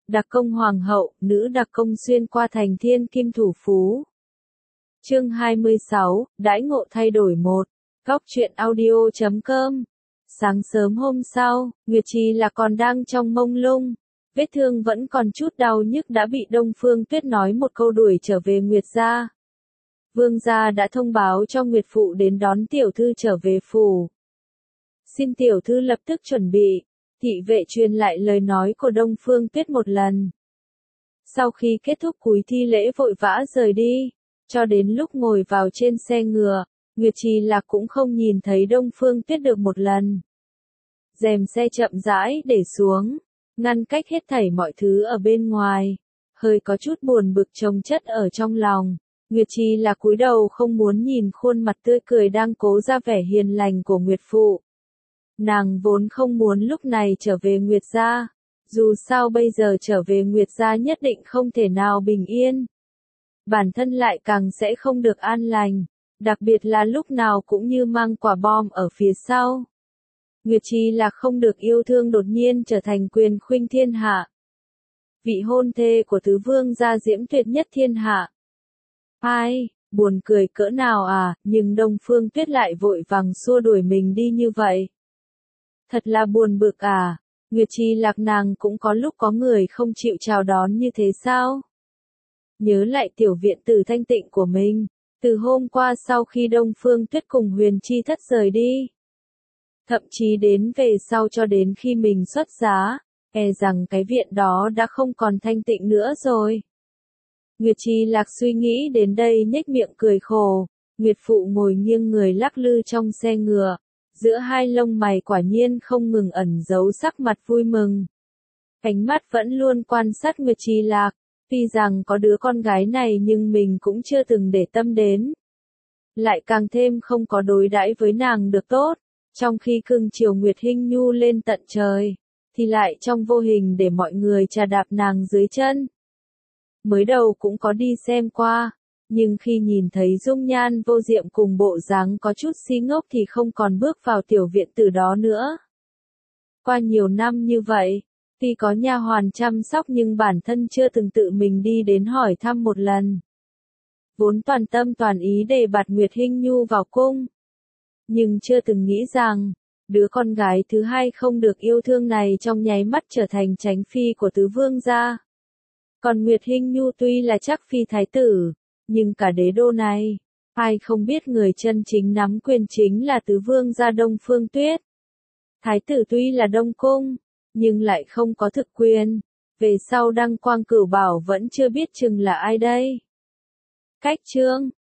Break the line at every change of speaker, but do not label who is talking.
Đặc công hoàng hậu, nữ đặc công xuyên qua thành thiên kim thủ phú. Chương 26, đãi ngộ thay đổi 1. Góc truyện audio.com. Sáng sớm hôm sau, Nguyệt Trì là còn đang trong mông lung. Vết thương vẫn còn chút đau nhức đã bị Đông Phương Tuyết nói một câu đuổi trở về Nguyệt gia. Vương gia đã thông báo cho Nguyệt phụ đến đón tiểu thư trở về phủ. Xin tiểu thư lập tức chuẩn bị. Thị vệ truyền lại lời nói của Đông Phương Tuyết một lần. Sau khi kết thúc cúi thi lễ vội vã rời đi, cho đến lúc ngồi vào trên xe ngựa, Nguyệt Trì Lạc cũng không nhìn thấy Đông Phương Tuyết được một lần. Rèm xe chậm rãi để xuống, ngăn cách hết thảy mọi thứ ở bên ngoài, hơi có chút buồn bực chồng chất ở trong lòng. Nguyệt Trì Lạc cúi đầu không muốn nhìn khuôn mặt tươi cười đang cố ra vẻ hiền lành của Nguyệt phụ. Nàng vốn không muốn lúc này trở về Nguyệt gia, dù sao bây giờ trở về Nguyệt gia nhất định không thể nào bình yên. Bản thân lại càng sẽ không được an lành, đặc biệt là lúc nào cũng như mang quả bom ở phía sau. Nguyệt Trì Lạc không được yêu thương đột nhiên trở thành quyền khuynh thiên hạ. Vị hôn thê của tứ vương gia Diễm Tuyệt nhất thiên hạ. Ai, buồn cười cỡ nào à, nhưng Đông Phương Tuyết lại vội vàng xua đuổi mình đi như vậy. Thật là buồn bực à, Nguyệt Trì Lạc nàng cũng có lúc có người không chịu chào đón như thế sao? Nhớ lại tiểu viện tử thanh tịnh của mình, từ hôm qua sau khi Đông Phương Tuyết cùng Huyền Chi Thất rời đi. Thậm chí đến về sau cho đến khi mình xuất giá, e rằng cái viện đó đã không còn thanh tịnh nữa rồi. Nguyệt Trì Lạc suy nghĩ đến đây nhếch miệng cười khổ, Nguyệt phụ ngồi nghiêng người lắc lư trong xe ngựa. Giữa hai lông mày quả nhiên không ngừng ẩn giấu sắc mặt vui mừng. Ánh mắt vẫn luôn quan sát Nguyệt Trì Lạc, tuy rằng có đứa con gái này nhưng mình cũng chưa từng để tâm đến. Lại càng thêm không có đối đãi với nàng được tốt, trong khi cưng chiều Nguyệt Hinh Nhu lên tận trời, thì lại trong vô hình để mọi người trà đạp nàng dưới chân. Mới đầu cũng có đi xem qua. Nhưng khi nhìn thấy dung nhan vô diệm cùng bộ dáng có chút si ngốc thì không còn bước vào tiểu viện từ đó nữa. Qua nhiều năm như vậy, tuy có nha hoàn chăm sóc nhưng bản thân chưa từng tự mình đi đến hỏi thăm một lần. Vốn toàn tâm toàn ý đề bạt Nguyệt Hinh Nhu vào cung. Nhưng chưa từng nghĩ rằng, đứa con gái thứ hai không được yêu thương này trong nháy mắt trở thành chánh phi của tứ vương gia. Còn Nguyệt Hinh Nhu tuy là chắc phi thái tử, nhưng cả đế đô này, ai không biết người chân chính nắm quyền chính là tứ vương gia Đông Phương Tuyết. Thái tử tuy là Đông Cung, nhưng lại không có thực quyền, về sau Đăng Quang Cửu Bảo vẫn chưa biết chừng là ai đây. Cách chương